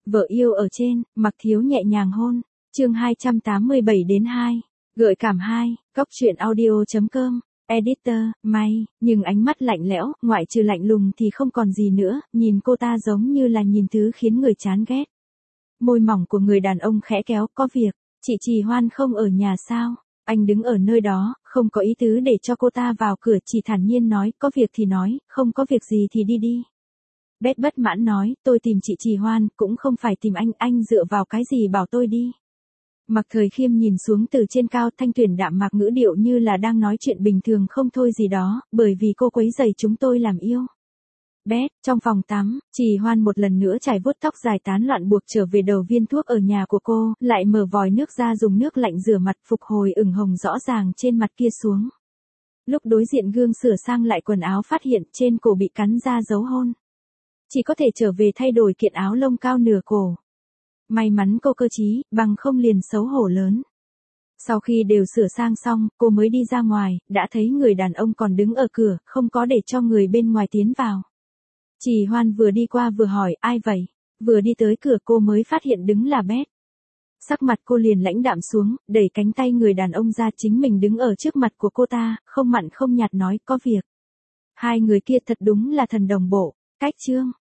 Vợ yêu ở trên, Mặc Thiếu nhẹ nhàng hôn. Chương 287-2. Gợi cảm 2, Cóc truyện audio.com. Editor, May, nhưng ánh mắt lạnh lẽo, ngoại trừ lạnh lùng thì không còn gì nữa, nhìn cô ta giống như là nhìn thứ khiến người chán ghét. Môi mỏng của người đàn ông khẽ kéo, có việc, chị Trì Hoan không ở nhà sao? Anh đứng ở nơi đó, không có ý tứ để cho cô ta vào cửa, chỉ thản nhiên nói, có việc thì nói, không có việc gì thì đi đi. Beth bất mãn nói, tôi tìm chị Trì Hoan, cũng không phải tìm anh dựa vào cái gì bảo tôi đi. Mặc Thời Khiêm nhìn xuống từ trên cao, Thanh Tuyền đạm mạc ngữ điệu như là đang nói chuyện bình thường không thôi gì đó, bởi vì cô quấy rầy chúng tôi làm yêu. Beth, trong phòng tắm, Trì Hoan một lần nữa chải vuốt tóc dài tán loạn buộc trở về đầu viên thuốc ở nhà của cô, lại mở vòi nước ra dùng nước lạnh rửa mặt phục hồi ửng hồng rõ ràng trên mặt kia xuống. Lúc đối diện gương sửa sang lại quần áo phát hiện trên cổ bị cắn ra dấu hôn. Chỉ có thể trở về thay đổi kiện áo lông cao nửa cổ. May mắn cô cơ trí, bằng không liền xấu hổ lớn. Sau khi đều sửa sang xong, cô mới đi ra ngoài, đã thấy người đàn ông còn đứng ở cửa, không có để cho người bên ngoài tiến vào. Trì Hoan vừa đi qua vừa hỏi, ai vậy? Vừa đi tới cửa cô mới phát hiện đứng là Beth. Sắc mặt cô liền lãnh đạm xuống, đẩy cánh tay người đàn ông ra, chính mình đứng ở trước mặt của cô ta, không mặn không nhạt nói, có việc. Hai người kia thật đúng là thần đồng bộ. Cách chương